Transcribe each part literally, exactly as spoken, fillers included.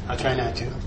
I'll try not to.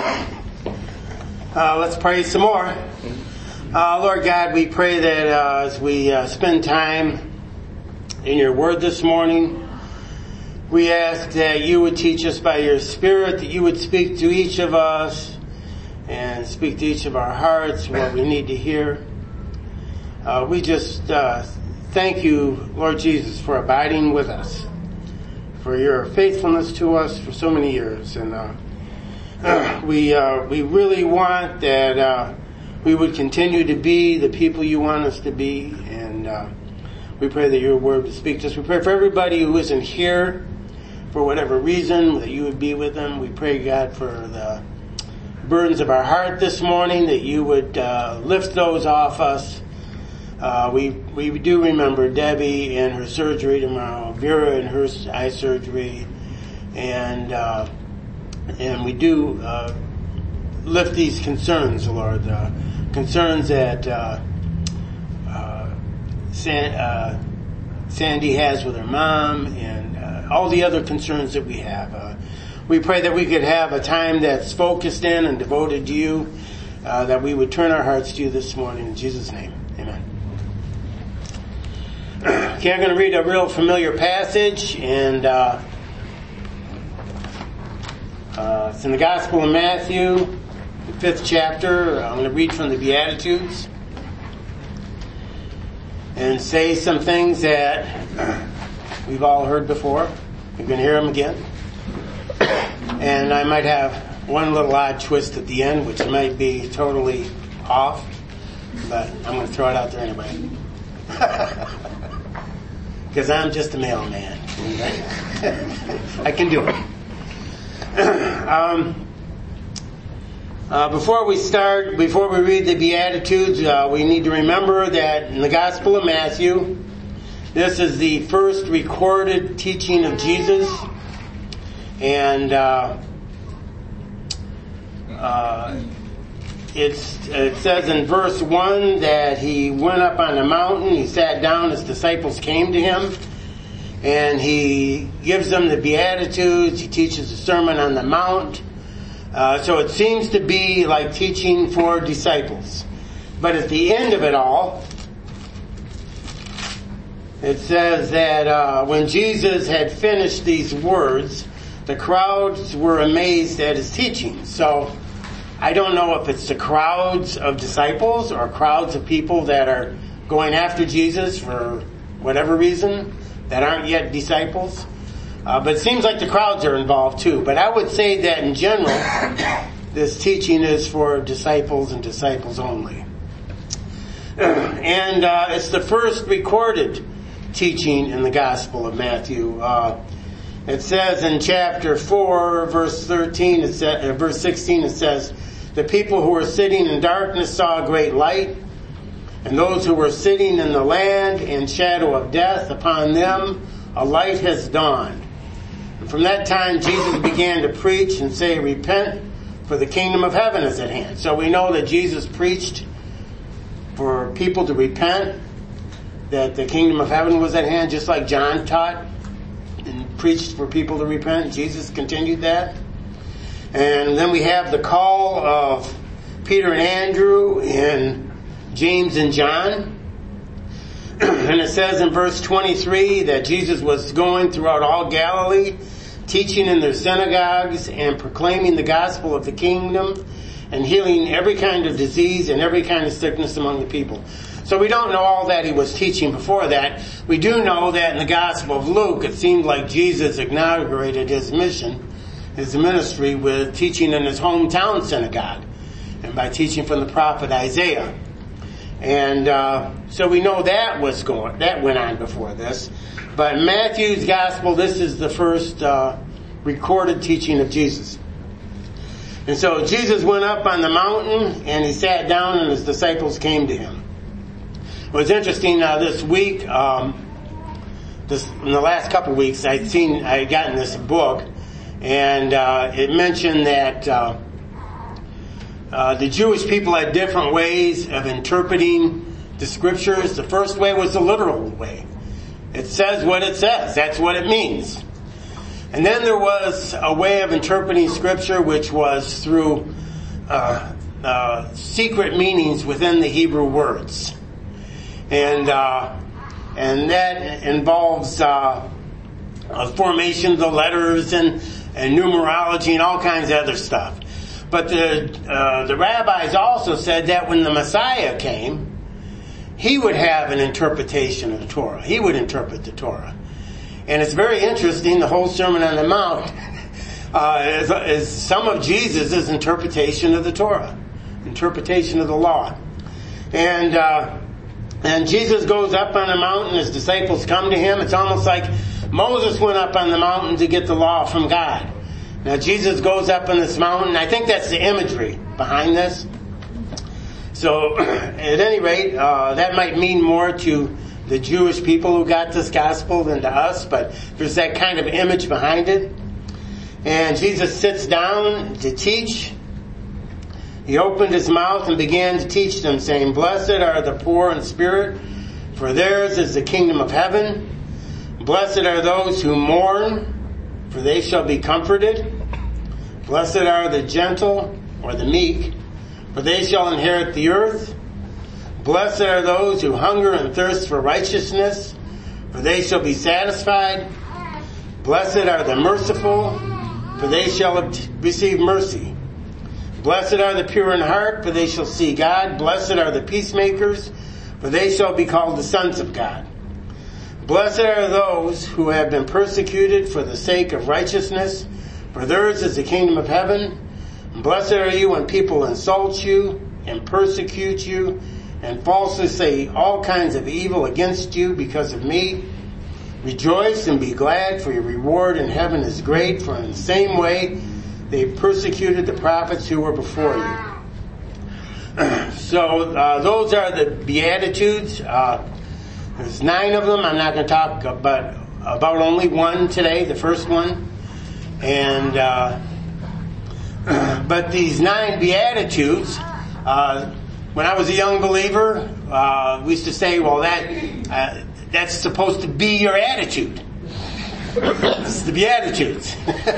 Uh, let's pray some more. Uh, Lord God, we pray that uh, as we uh, spend time in your word this morning, we ask that you would teach us by your Spirit, that you would speak to each of us and speak to each of our hearts what we need to hear. Uh, we just uh, thank you, Lord Jesus, for abiding with us, for your faithfulness to us for so many years. And uh, uh, we uh, we really want that uh, we would continue to be the people you want us to be. And uh, we pray that your word would speak to us. We pray for everybody who isn't here for whatever reason, that you would be with them. We pray, God, for the burdens of our heart this morning, that you would uh, lift those off us. Uh, we we do remember Debbie and her surgery tomorrow, Vera and her eye surgery, and uh, and we do uh, lift these concerns, Lord, uh, concerns that uh, uh, San, uh, Sandy has with her mom, and uh, all the other concerns that we have. Uh, we pray that we could have a time that's focused in and devoted to you, uh, that we would turn our hearts to you this morning. In Jesus' name, amen. Okay, I'm going to read a real familiar passage, and uh, uh, it's in the Gospel of Matthew, the fifth chapter. I'm going to read from the Beatitudes and say some things that we've all heard before. You're going to hear them again. And I might have one little odd twist at the end, which might be totally off, but I'm going to throw it out there anyway. Because I'm just a mailman. I can do it. um, uh, before we start, before we read the Beatitudes, uh, we need to remember that in the Gospel of Matthew, this is the first recorded teaching of Jesus. And uh, uh, it's, it says in verse one that he went up on a mountain, he sat down, his disciples came to him, and he gives them the Beatitudes, he teaches a Sermon on the Mount. Uh, so it seems to be like teaching for disciples. But at the end of it all, it says that uh, when Jesus had finished these words, the crowds were amazed at his teaching. So I don't know if it's the crowds of disciples or crowds of people that are going after Jesus for whatever reason that aren't yet disciples. Uh, but it seems like the crowds are involved too. But I would say that in general, this teaching is for disciples and disciples only. And uh, it's the first recorded teaching in the Gospel of Matthew. Uh, it says in chapter four, verse thirteen, it says, uh, verse sixteen, it says, "The people who were sitting in darkness saw a great light, and those who were sitting in the land and shadow of death, upon them a light has dawned." And from that time Jesus began to preach and say, "Repent, for the kingdom of heaven is at hand." So we know that Jesus preached for people to repent, that the kingdom of heaven was at hand, just like John taught and preached for people to repent. Jesus continued that. And then we have the call of Peter and Andrew and James and John. And it says in verse twenty-three that Jesus was going throughout all Galilee, teaching in their synagogues and proclaiming the gospel of the kingdom and healing every kind of disease and every kind of sickness among the people. So we don't know all that he was teaching before that. We do know that in the Gospel of Luke, it seemed like Jesus inaugurated his mission, his ministry, with teaching in his hometown synagogue and by teaching from the prophet Isaiah. And uh, so we know that was going, that went on before this. But in Matthew's Gospel, this is the first uh, recorded teaching of Jesus. And so Jesus went up on the mountain and he sat down and his disciples came to him. It was interesting uh, this week, um, this in the last couple of weeks, I'd seen, I had gotten this book, and uh, it mentioned that uh, uh, the Jewish people had different ways of interpreting the scriptures. The first way was the literal way. It says what it says. That's what it means. And then there was a way of interpreting Scripture which was through uh, uh, secret meanings within the Hebrew words. And uh, and that involves uh, a formation of the letters and, and numerology and all kinds of other stuff. But the uh, the rabbis also said that when the Messiah came, he would have an interpretation of the Torah. He would interpret the Torah. And it's very interesting, the whole Sermon on the Mount uh, is, is some of Jesus' interpretation of the Torah, interpretation of the law. And uh, and Jesus goes up on the mountain, his disciples come to him. It's almost like Moses went up on the mountain to get the law from God. Now Jesus goes up on this mountain. I think that's the imagery behind this. So at any rate, uh, that might mean more to the Jewish people who got this gospel than to us, but there's that kind of image behind it. And Jesus sits down to teach. He opened his mouth and began to teach them, saying, "Blessed are the poor in spirit, for theirs is the kingdom of heaven. Blessed are those who mourn, for they shall be comforted. Blessed are the gentle," or the meek, "for they shall inherit the earth. Blessed are those who hunger and thirst for righteousness, for they shall be satisfied. Blessed are the merciful, for they shall receive mercy. Blessed are the pure in heart, for they shall see God. Blessed are the peacemakers, for they shall be called the sons of God. Blessed are those who have been persecuted for the sake of righteousness, for theirs is the kingdom of heaven. Blessed are you when people insult you and persecute you and falsely say all kinds of evil against you because of me. Rejoice and be glad, for your reward in heaven is great, for in the same way they persecuted the prophets who were before you." So uh, those are the Beatitudes. Uh, there's nine of them. I'm not going to talk about, about only one today, the first one. And uh, but these nine Beatitudes, uh, when I was a young believer, uh, we used to say, well, that uh, that's supposed to be your attitude. It's the Beatitudes.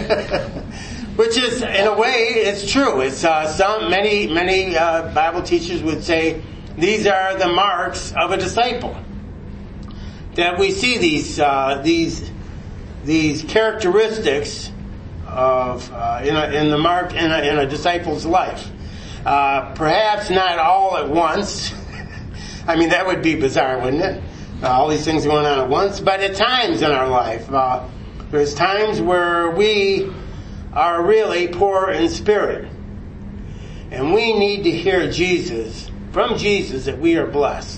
Which is, in a way, it's true. It's uh, some many many uh, Bible teachers would say these are the marks of a disciple. That we see these uh, these these characteristics of uh, in, a, in the mark in a, in a disciple's life. Uh, perhaps not all at once. I mean, that would be bizarre, wouldn't it? Uh, all these things going on at once. But at times in our life, uh, there's times where we are really poor in spirit. And we need to hear Jesus, from Jesus, that we are blessed.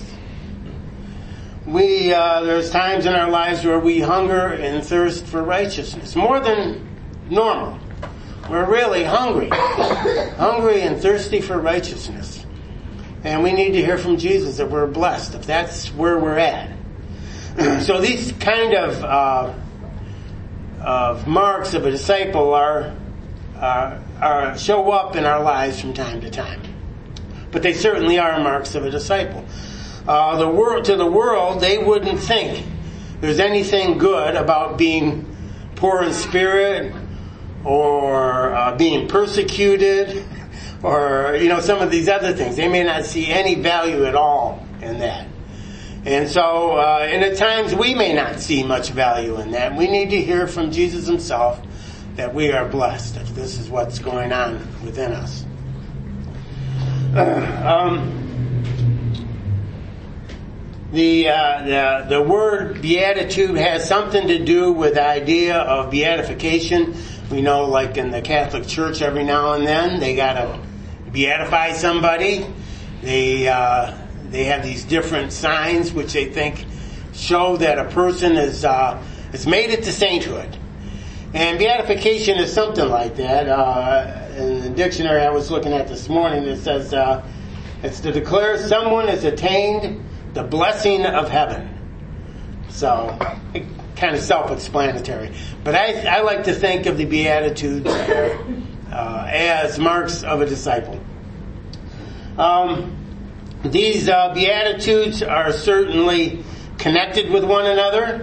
We, uh, there's times in our lives where we hunger and thirst for righteousness, more than normal. We're really hungry. Hungry and thirsty for righteousness. And we need to hear from Jesus that we're blessed, if that's where we're at. So these kind of, uh, of marks of a disciple are, uh, are show up in our lives from time to time, but they certainly are marks of a disciple. Uh, the world to the world, they wouldn't think there's anything good about being poor in spirit, or uh, being persecuted, or you know some of these other things. They may not see any value at all in that. And so, uh, and at times we may not see much value in that. We need to hear from Jesus himself that we are blessed if this is what's going on within us. Uh, um, the, uh, the the word beatitude has something to do with the idea of beatification. We know, like in the Catholic Church, every now and then they gotta beatify somebody. They uh, they have these different signs which they think show that a person is uh, has made it to sainthood. And beatification is something like that. Uh, in the dictionary I was looking at this morning, it says uh, it's to declare someone has attained the blessing of heaven. So, kind of self-explanatory. But I, I like to think of the Beatitudes uh, as marks of a disciple. Um, these uh, Beatitudes are certainly connected with one another,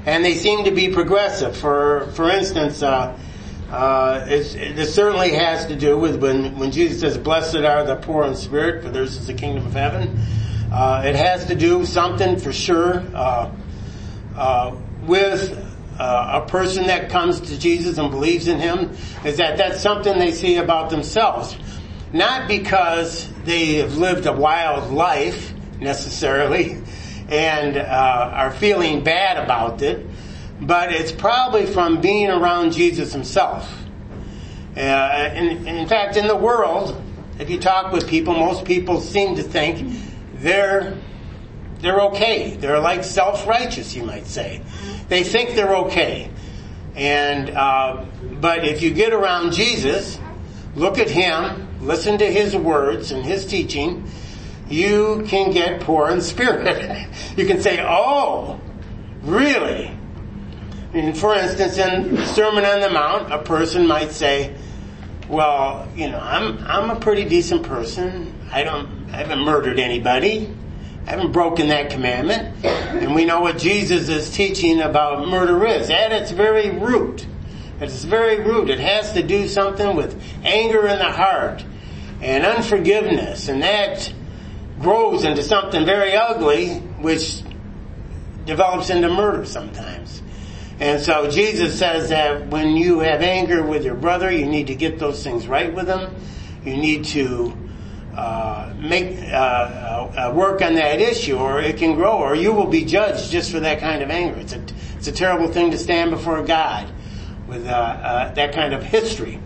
and they seem to be progressive. For for instance, uh, uh, it's, it certainly has to do with when, when Jesus says, "Blessed are the poor in spirit, for theirs is the kingdom of heaven." Uh, it has to do something for sure uh, uh, with uh, a person that comes to Jesus and believes in Him. Is that that's something they see about themselves, not because they have lived a wild life necessarily and uh, are feeling bad about it, but it's probably from being around Jesus Himself. Uh, and, and in fact, in the world, if you talk with people, most people seem to think they're they're okay. They're like self-righteous, you might say. They think they're okay. And uh, but if you get around Jesus, look at Him, listen to His words and His teaching, you can get poor in spirit. You can say, "Oh, really?" And for instance, in the Sermon on the Mount, a person might say, "Well, you know, I'm I'm a pretty decent person. I don't I haven't murdered anybody. I haven't broken that commandment." And we know what Jesus is teaching about murder is. At its very root. At its very root, it has to do something with anger in the heart and unforgiveness, and that grows into something very ugly, which develops into murder sometimes. And so Jesus says that when you have anger with your brother, you need to get those things right with them. You need to uh, make uh, uh, work on that issue, or it can grow, or you will be judged just for that kind of anger. It's a it's a terrible thing to stand before God with uh, uh, that kind of history.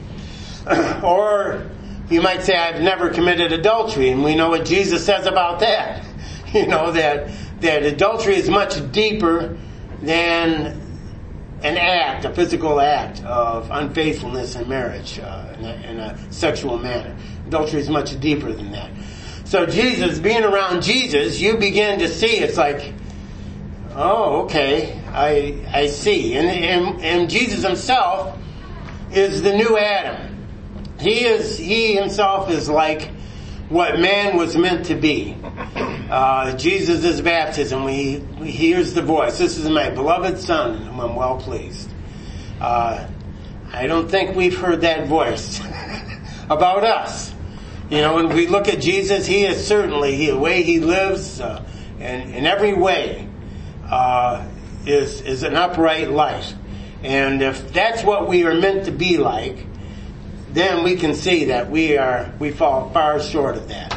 Or you might say, "I've never committed adultery," and we know what Jesus says about that. You know, that that adultery is much deeper than an act, a physical act of unfaithfulness in marriage, uh, in, a, in a sexual manner. Adultery is much deeper than that. So Jesus, being around Jesus, you begin to see, it's like, oh, okay, I I see. And, and, and Jesus Himself is the new Adam. He is, He Himself is like what man was meant to be. Uh, Jesus' baptism, we, we hears the voice, "This is my beloved Son, in whom I'm well pleased." Uh, I don't think we've heard that voice about us. You know, when we look at Jesus, He is certainly, he, the way He lives, uh, and in every way, uh, is, is an upright life. And if that's what we are meant to be like, then we can see that we are, we fall far short of that.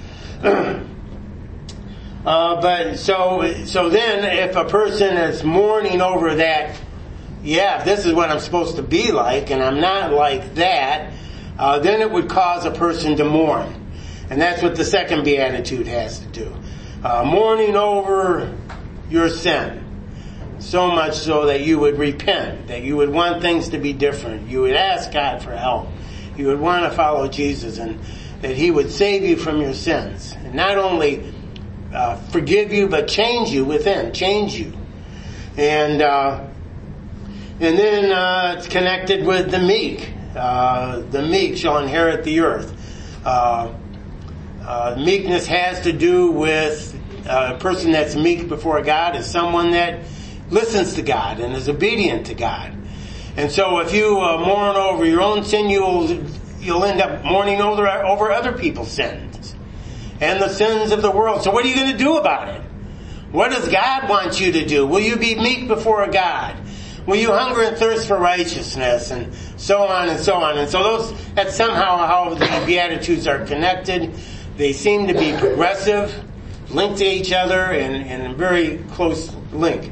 Uh, but so, so then if a person is mourning over that, yeah, this is what I'm supposed to be like, and I'm not like that, uh, then it would cause a person to mourn. And that's what the second beatitude has to do. Uh, mourning over your sin. So much so that you would repent, that you would want things to be different. You would ask God for help. You would want to follow Jesus, and that He would save you from your sins. And not only Uh, forgive you, but change you within, change you. And uh, and then uh, it's connected with the meek. Uh, the meek shall inherit the earth. Uh, uh, meekness has to do with uh, a person that's meek before God is someone that listens to God and is obedient to God. And so if you uh, mourn over your own sin, you'll you'll end up mourning over, over other people's sins and the sins of the world. So what are you going to do about it? What does God want you to do? Will you be meek before God? Will you hunger and thirst for righteousness? And so on and so on. And so those, that's somehow how the Beatitudes are connected. They seem to be progressive, linked to each other, and, and a very close link.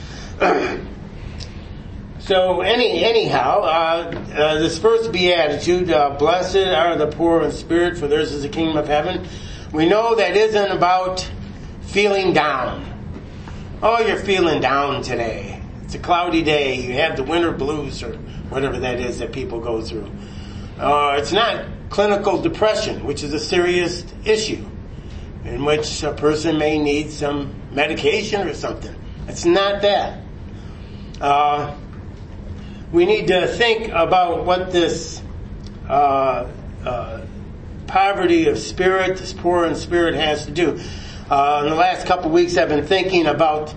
So any, anyhow, uh, uh, this first Beatitude, uh, blessed are the poor in spirit, for theirs is the kingdom of heaven. We know that isn't about feeling down. Oh, you're feeling down today. It's a cloudy day. You have the winter blues or whatever that is that people go through. Uh, it's not clinical depression, which is a serious issue in which a person may need some medication or something. It's not that. Uh, we need to think about what this uh, uh poverty of spirit, this poor in spirit has to do. Uh, in the last couple of weeks I've been thinking about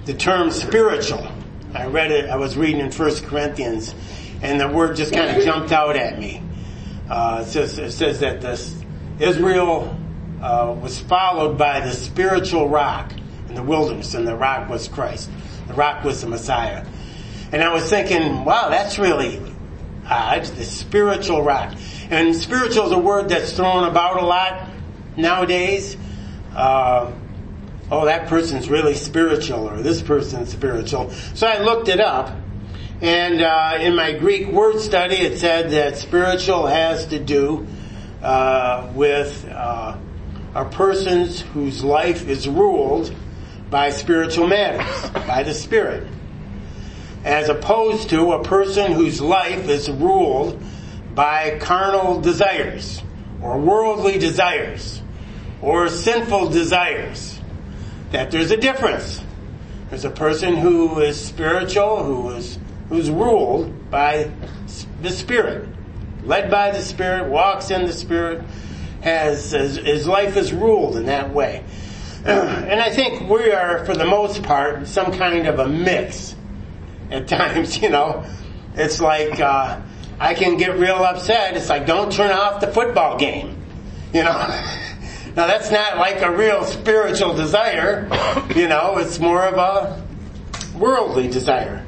the term spiritual. I read it, I was reading in First Corinthians, and the word just kind of jumped out at me. Uh, it says, it says that this Israel uh, was followed by the spiritual rock in the wilderness, and the rock was Christ. The rock was the Messiah. And I was thinking, wow, that's really odd, the spiritual rock. And spiritual is a word that's thrown about a lot nowadays. Uh, oh, that person's really spiritual, or this person's spiritual. So I looked it up, and uh, in my Greek word study, it said that spiritual has to do uh, with uh, a person whose life is ruled by spiritual matters, by the Spirit, as opposed to a person whose life is ruled by carnal desires, or worldly desires, or sinful desires. That there's a difference. There's a person who is spiritual, who is who's ruled by the Spirit, led by the Spirit, walks in the Spirit, has his, his life is ruled in that way. And I think we are, for the most part, some kind of a mix at times. You know, it's like uh, I can get real upset. It's like, don't turn off the football game. You know. Now that's not like a real spiritual desire, you know, it's more of a worldly desire.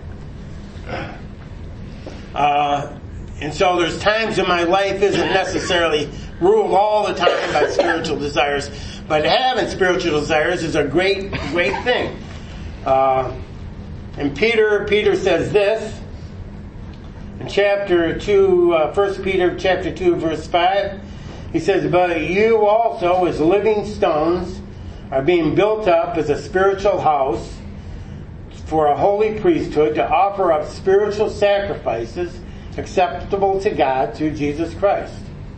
Uh, and so there's times in my life isn't necessarily ruled all the time by spiritual desires, but having spiritual desires is a great, great thing. Uh, and Peter, Peter says this, in chapter two, uh, First Peter chapter two, verse five, he says, but you also as living stones are being built up as a spiritual house for a holy priesthood to offer up spiritual sacrifices acceptable to God through Jesus Christ.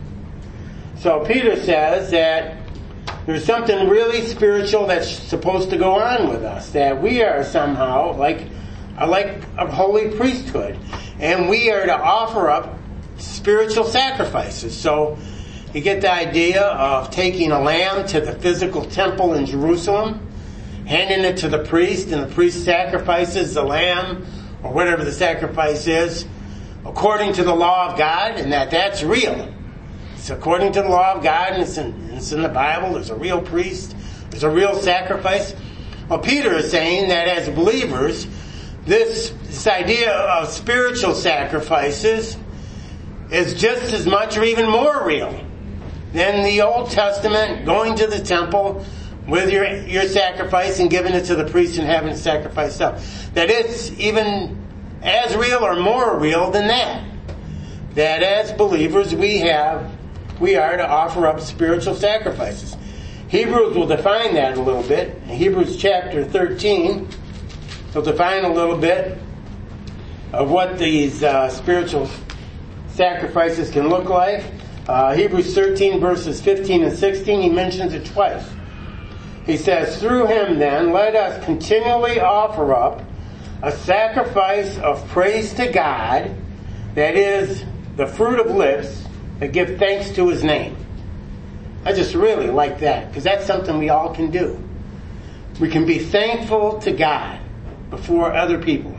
So Peter says that there's something really spiritual that's supposed to go on with us, that we are somehow like, like a holy priesthood, and we are to offer up spiritual sacrifices. So you get the idea of taking a lamb to the physical temple in Jerusalem, handing it to the priest, and the priest sacrifices the lamb, or whatever the sacrifice is, according to the law of God, and that that's real. It's according to the law of God, and it's in, it's in the Bible. There's a real priest. There's a real sacrifice. Well, Peter is saying that as believers, this, this idea of spiritual sacrifices is just as much or even more real than the Old Testament, going to the temple with your your sacrifice and giving it to the priest and having it sacrificed up. That it's even as real or more real than that. That as believers we have, we are to offer up spiritual sacrifices. Hebrews will define that a little bit. In Hebrews chapter thirteen, will define a little bit of what these uh, spiritual sacrifices can look like. Uh, Hebrews thirteen verses fifteen and sixteen, he mentions it twice. He says, through him then, let us continually offer up a sacrifice of praise to God, that is the fruit of lips that give thanks to his name. I just really like that, because that's something we all can do. We can be thankful to God before other people.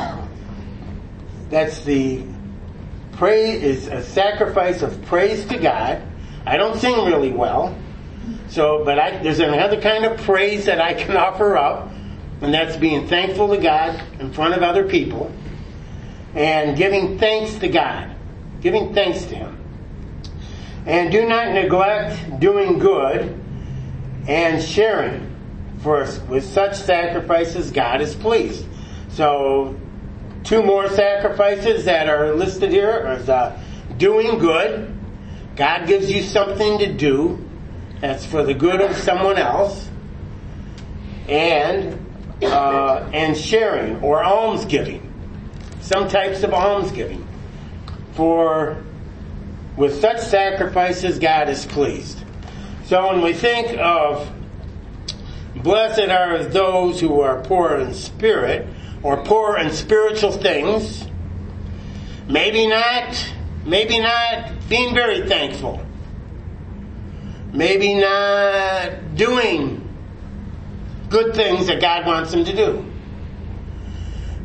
That's the praise, is a sacrifice of praise to God. I don't sing really well, so but I, there's another kind of praise that I can offer up, and that's being thankful to God in front of other people and giving thanks to God, giving thanks to Him. And do not neglect doing good and sharing, for with such sacrifices God is pleased. So two more sacrifices that are listed here is uh, doing good. God gives you something to do that's for the good of someone else. And uh, and sharing, or almsgiving. Some types of almsgiving. For with such sacrifices God is pleased. So when we think of blessed are those who are poor in spirit, or poor in spiritual things, maybe not, maybe not being very thankful. Maybe not doing good things that God wants them to do.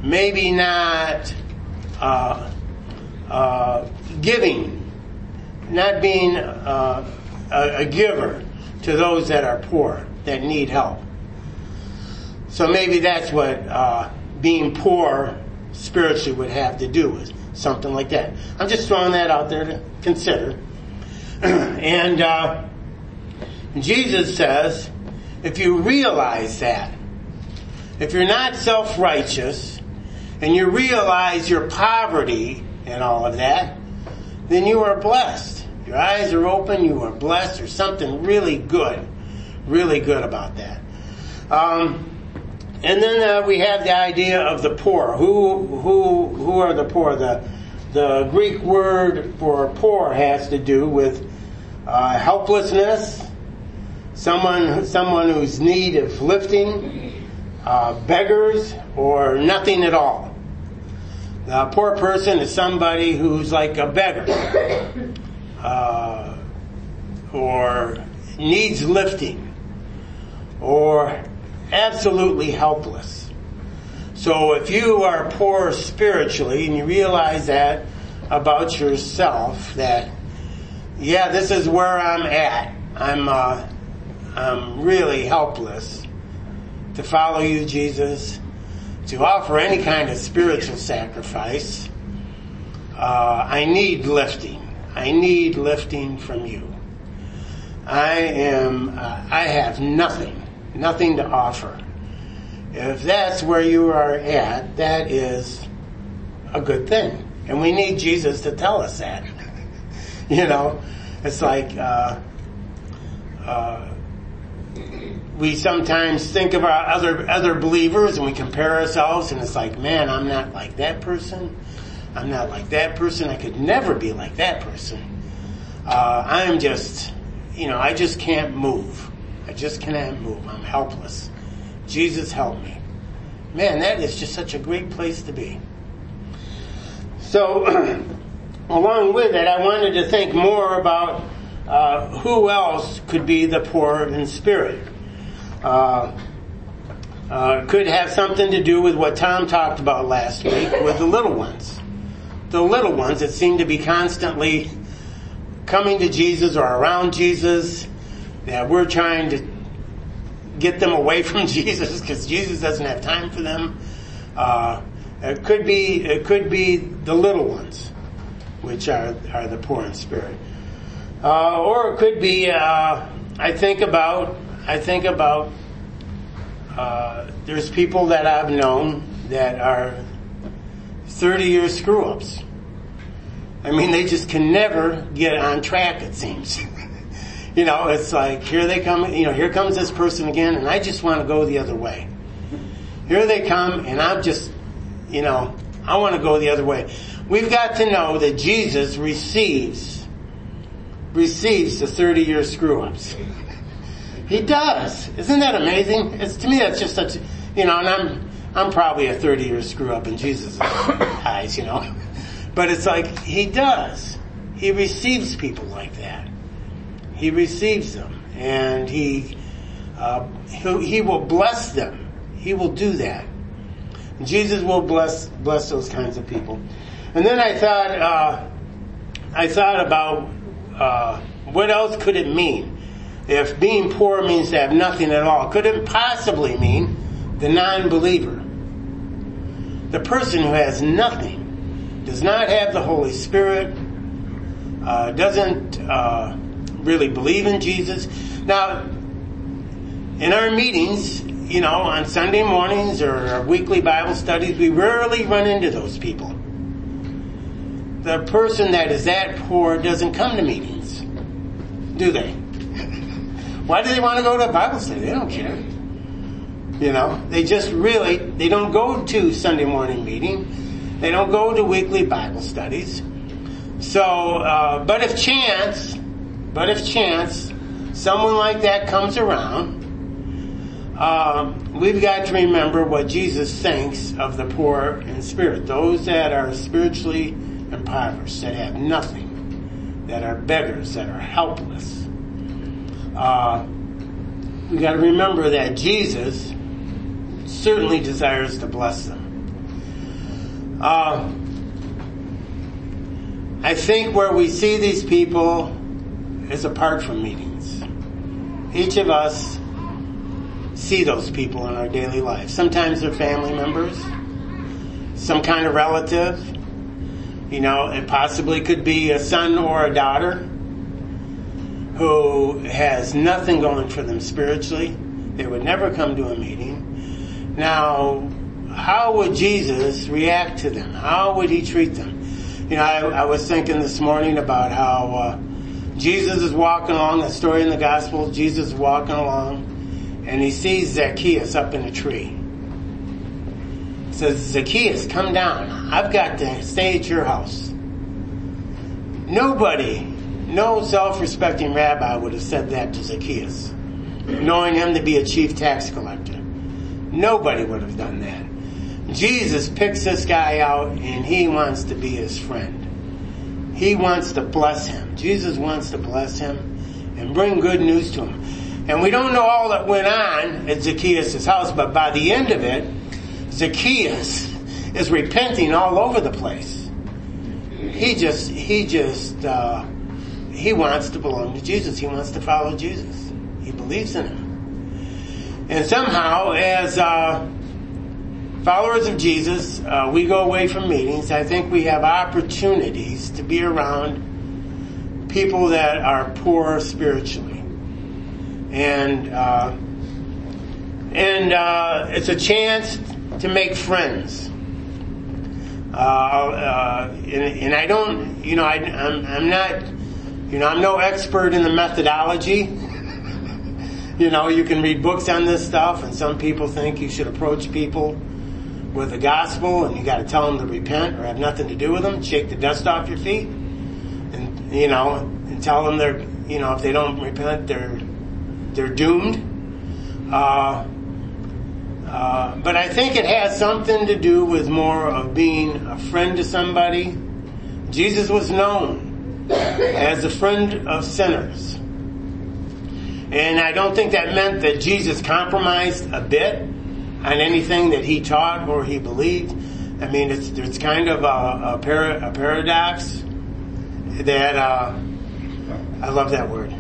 maybe not uh, uh, giving, not being uh, a, a giver to those that are poor, that need help. So maybe that's what uh, being poor spiritually would have to do with, something like that. I'm just throwing that out there to consider. And uh, Jesus says, if you realize that, if you're not self-righteous, and you realize your poverty and all of that, then you are blessed. Your eyes are open, you are blessed. There's something really good, really good about that. Um, and then uh, we have the idea of the poor. Who who who are the poor? The the Greek word for poor has to do with uh, helplessness, someone someone who's in need of lifting, uh, beggars, or nothing at all. A poor person is somebody who's like a beggar, uh, or needs lifting, or absolutely helpless. So if you are poor spiritually and you realize that about yourself, that yeah, this is where I'm at. I'm uh, I'm really helpless to follow you, Jesus, to offer any kind of spiritual sacrifice. Uh, I need lifting. I need lifting from you. I am. Uh, I have nothing. Nothing to offer. If that's where you are at, that is a good thing. And we need Jesus to tell us that. You know, it's like uh, uh, we sometimes think of our other other believers and we compare ourselves, and it's like, man, I'm not like that person. I'm not like that person. I could never be like that person. Uh, I am just, you know, I just can't move. I just cannot move. I'm helpless. Jesus, help me. Man, that is just such a great place to be. So, along with it, I wanted to think more about uh, who else could be the poor in spirit. Uh, uh, could have something to do with what Tom talked about last week with the little ones. The little ones that seem to be constantly coming to Jesus or around Jesus, that we're trying to get them away from Jesus because Jesus doesn't have time for them. Uh, it could be it could be the little ones, which are are the poor in spirit, uh, or it could be. Uh, I think about I think about. Uh, there's people that I've known that are thirty-year screw-ups. I mean, they just can never get on track, it seems. You know, it's like, here they come, you know, here comes this person again, and I just want to go the other way. Here they come, and I'm just, you know, I want to go the other way. We've got to know that Jesus receives, receives the thirty-year screw-ups. He does. Isn't that amazing? It's, to me, that's just such, you know, and I'm, I'm probably a thirty-year screw-up in Jesus' eyes, you know. But it's like, he does. He receives people like that. He receives them, and he, uh, he he will bless them. He will do that. Jesus will bless bless those kinds of people. And then I thought uh, I thought about uh, what else could it mean if being poor means to have nothing at all? Could it possibly mean the non-believer, the person who has nothing, does not have the Holy Spirit, uh, doesn't. Uh, really believe in Jesus. Now, in our meetings, you know, on Sunday mornings or our weekly Bible studies, we rarely run into those people. The person that is that poor doesn't come to meetings, do they? Why do they want to go to a Bible study? They don't care. You know, they just really, they don't go to Sunday morning meeting. They don't go to weekly Bible studies. So, uh, but if chance... But if chance, someone like that comes around, uh, we've got to remember what Jesus thinks of the poor in spirit. Those that are spiritually impoverished, that have nothing, that are beggars, that are helpless. Uh, we've got to remember that Jesus certainly desires to bless them. Uh, I think where we see these people is apart from meetings. Each of us see those people in our daily life. Sometimes they're family members, some kind of relative. You know, it possibly could be a son or a daughter who has nothing going for them spiritually. They would never come to a meeting. Now, how would Jesus react to them? How would he treat them? You know, I, I was thinking this morning about how uh, Jesus is walking along, the story in the Gospel, Jesus is walking along, and he sees Zacchaeus up in a tree. He says, Zacchaeus, come down. I've got to stay at your house. Nobody, no self-respecting rabbi would have said that to Zacchaeus, knowing him to be a chief tax collector. Nobody would have done that. Jesus picks this guy out and he wants to be his friend. He wants to bless him. Jesus wants to bless him and bring good news to him. And we don't know all that went on at Zacchaeus' house, but by the end of it, Zacchaeus is repenting all over the place. He just, he just, uh, he wants to belong to Jesus. He wants to follow Jesus. He believes in him. And somehow, as uh, followers of Jesus, uh, we go away from meetings. I think we have opportunities to be around people that are poor spiritually. And, uh, and, uh, it's a chance to make friends. Uh, uh, and, and I don't, you know, I, I'm, I'm not, you know, I'm no expert in the methodology. You know, you can read books on this stuff, and some people think you should approach people with the gospel, and you got to tell them to repent or have nothing to do with them, shake the dust off your feet, and you know, and tell them they're, you know, if they don't repent, they're they're doomed. Uh, uh, but I think it has something to do with more of being a friend to somebody. Jesus was known as a friend of sinners. And I don't think that meant that Jesus compromised a bit on anything that he taught or he believed. I mean, it's it's kind of a, a, para, a paradox that, uh, I love that word.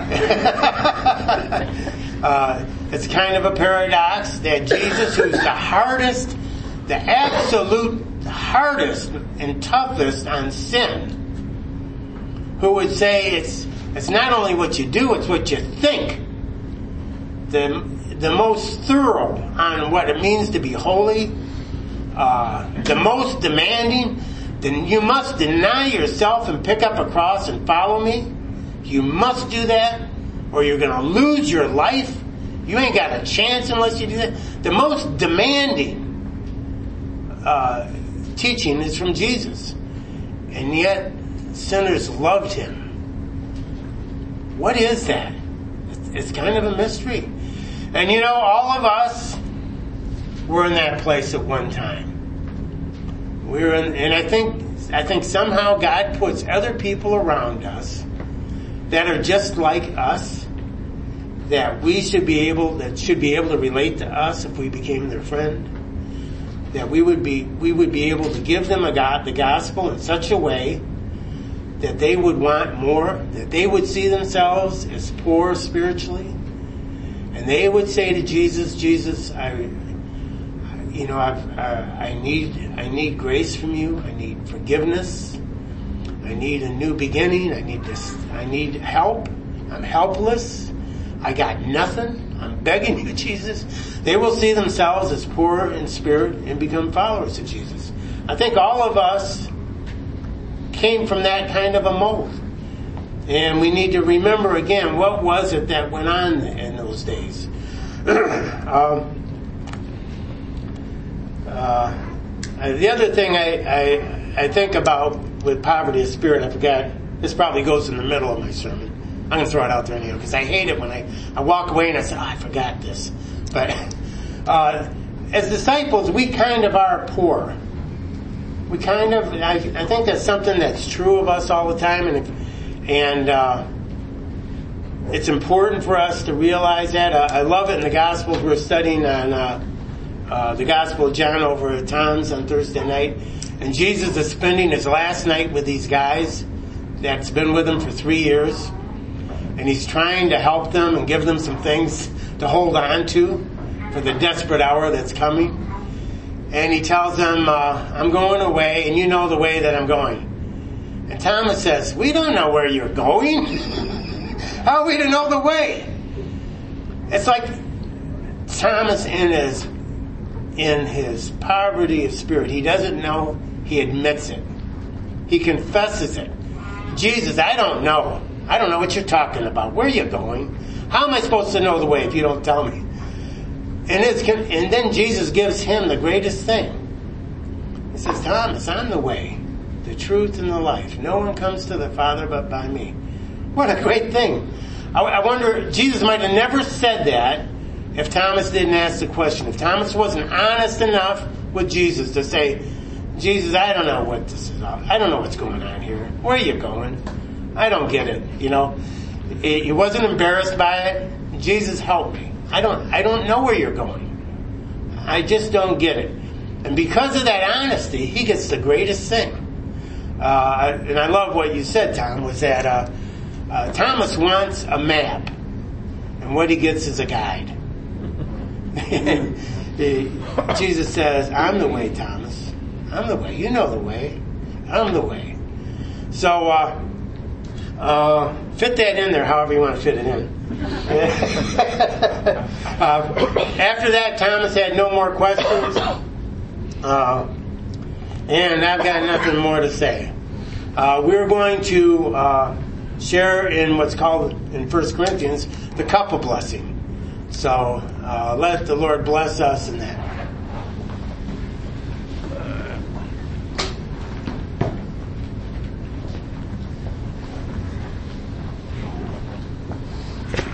uh, it's kind of a paradox that Jesus, who's the hardest, the absolute hardest and toughest on sin, who would say it's It's not only what you do, it's what you think. The, the most thorough on what it means to be holy, uh, the most demanding, then you must deny yourself and pick up a cross and follow me. You must do that, or you're going to lose your life. You ain't got a chance unless you do that. The most demanding uh, teaching is from Jesus. And yet, sinners loved him. What is that? It's kind of a mystery. And you know, all of us were in that place at one time. We're in, and I think, I think somehow God puts other people around us that are just like us, that we should be able, that should be able to relate to us if we became their friend. That we would be, we would be able to give them a God, the gospel in such a way that they would want more, that they would see themselves as poor spiritually, and they would say to Jesus, Jesus, I, you know, I've, I, I need, I need grace from you. I need forgiveness. I need a new beginning. I need this. I need help. I'm helpless. I got nothing. I'm begging you, Jesus. They will see themselves as poor in spirit and become followers of Jesus. I think all of us came from that kind of a mold. And we need to remember again, what was it that went on in those days? um, uh, the other thing I, I, I think about with poverty of spirit, I forgot, this probably goes in the middle of my sermon. I'm going to throw it out there anyhow, because I hate it when I, I walk away and I say, oh, I forgot this. But uh, as disciples, we kind of are poor. We kind of, I, I think that's something that's true of us all the time, and if, and uh, it's important for us to realize that. Uh, I love it in the Gospels. We're studying on uh, uh, the Gospel of John over at Tom's on Thursday night, And Jesus is spending his last night with these guys that's been with him for three years. And he's trying to help them and give them some things to hold on to for the desperate hour that's coming. And he tells them, uh, I'm going away, and you know the way that I'm going. And Thomas says, we don't know where you're going. How are we to know the way? It's like Thomas in his, in his poverty of spirit. He doesn't know. He admits it. He confesses it. Jesus, I don't know. I don't know what you're talking about. Where are you going? How am I supposed to know the way if you don't tell me? And, it's, and then Jesus gives him the greatest thing. He says, Thomas, I'm the way, the truth, and the life. No one comes to the Father but by me. What a great thing. I, I wonder, Jesus might have never said that if Thomas didn't ask the question. If Thomas wasn't honest enough with Jesus to say, Jesus, I don't know what this is about. I don't know what's going on here. Where are you going? I don't get it. You know, he wasn't embarrassed by it. Jesus, help me. I don't, I don't know where you're going. I just don't get it. And because of that honesty, he gets the greatest thing. Uh, and I love what you said, Tom, was that, uh, uh, Thomas wants a map. And what he gets is a guide. Jesus says, I'm the way, Thomas. I'm the way. You know the way. I'm the way. So, uh, uh, fit that in there however you want to fit it in. uh, after that, Thomas had no more questions. Uh, and I've got nothing more to say. Uh, we're going to uh, share in what's called in First Corinthians the cup of blessing. So uh, let the Lord bless us in that.